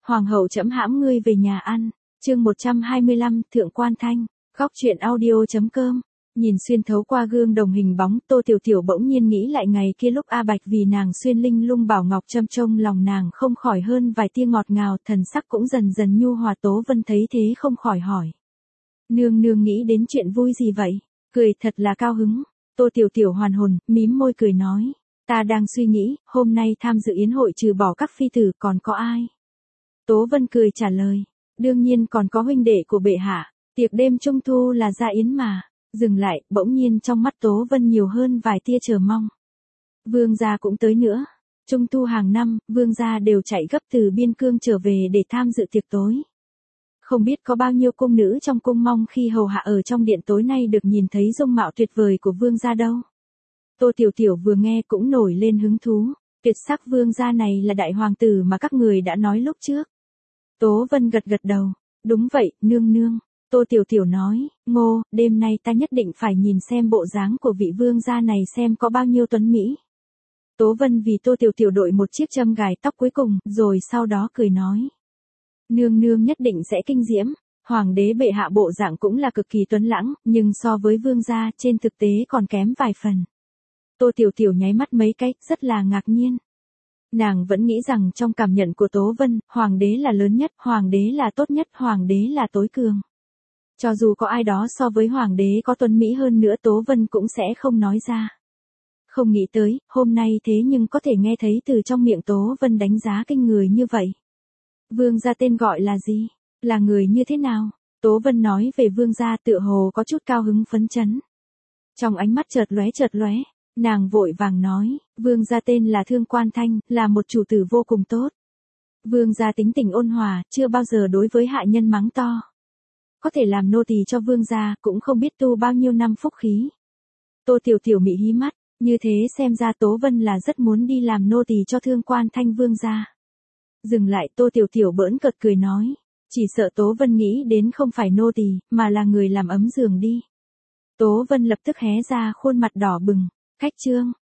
Hoàng hậu trẫm hãm ngươi về nhà ăn. Chương 125, Thượng Quan Thanh. Góc truyện audio.com. Nhìn xuyên thấu qua gương đồng hình bóng, Tô Tiểu Tiểu bỗng nhiên nghĩ lại ngày kia lúc A Bạch vì nàng xuyên linh lung bảo ngọc châm, trong lòng nàng không khỏi hơn vài tia ngọt ngào, thần sắc cũng dần dần nhu hòa. Tố Vân thấy thế không khỏi hỏi: nương nương nghĩ đến chuyện vui gì vậy? Cười thật là cao hứng. Tô Tiểu Tiểu hoàn hồn, mím môi cười nói: ta đang suy nghĩ, hôm nay tham dự yến hội trừ bỏ các phi tử còn có ai? Tố Vân cười trả lời: đương nhiên còn có huynh đệ của bệ hạ, tiệc đêm trung thu là gia yến mà. Dừng lại, bỗng nhiên trong mắt Tố Vân nhiều hơn vài tia chờ mong. Vương gia cũng tới nữa. Trung thu hàng năm, vương gia đều chạy gấp từ biên cương trở về để tham dự tiệc tối. Không biết có bao nhiêu cung nữ trong cung mong khi hầu hạ ở trong điện tối nay được nhìn thấy dung mạo tuyệt vời của vương gia đâu. Tô Tiểu Tiểu vừa nghe cũng nổi lên hứng thú. Tuyệt sắc vương gia này là đại hoàng tử mà các người đã nói lúc trước. Tố Vân gật gật đầu. Đúng vậy, nương nương. Tô Tiểu Tiểu nói: Ngô, đêm nay ta nhất định phải nhìn xem bộ dáng của vị vương gia này xem có bao nhiêu tuấn mỹ. Tố Vân vì Tô Tiểu Tiểu đội một chiếc châm gài tóc cuối cùng, rồi sau đó cười nói: nương nương nhất định sẽ kinh diễm. Hoàng đế bệ hạ bộ dạng cũng là cực kỳ tuấn lãng, nhưng so với vương gia trên thực tế còn kém vài phần. Tô Tiểu Tiểu nháy mắt mấy cái, rất là ngạc nhiên. Nàng vẫn nghĩ rằng trong cảm nhận của Tố Vân, hoàng đế là lớn nhất, hoàng đế là tốt nhất, hoàng đế là tối cường. Cho dù có ai đó so với hoàng đế có tuấn mỹ hơn nữa Tố Vân cũng sẽ không nói ra. Không nghĩ tới, hôm nay thế nhưng có thể nghe thấy từ trong miệng Tố Vân đánh giá kinh người như vậy. Vương gia tên gọi là gì? Là người như thế nào? Tố Vân nói về vương gia tựa hồ có chút cao hứng phấn chấn. Trong ánh mắt chợt lóe, nàng vội vàng nói: vương gia tên là Thương Quan Thanh, là một chủ tử vô cùng tốt. Vương gia tính tình ôn hòa, chưa bao giờ đối với hạ nhân mắng to. Có thể làm nô tỳ cho vương gia, cũng không biết tu bao nhiêu năm phúc khí. Tô Tiểu Tiểu mị hí mắt, như thế xem ra Tố Vân là rất muốn đi làm nô tỳ cho Thương Quan Thanh vương gia. Dừng lại, Tô Tiểu Tiểu bỡn cợt cười nói: chỉ sợ Tố Vân nghĩ đến không phải nô tỳ, mà là người làm ấm giường đi. Tố Vân lập tức hé ra khuôn mặt đỏ bừng: khách trương.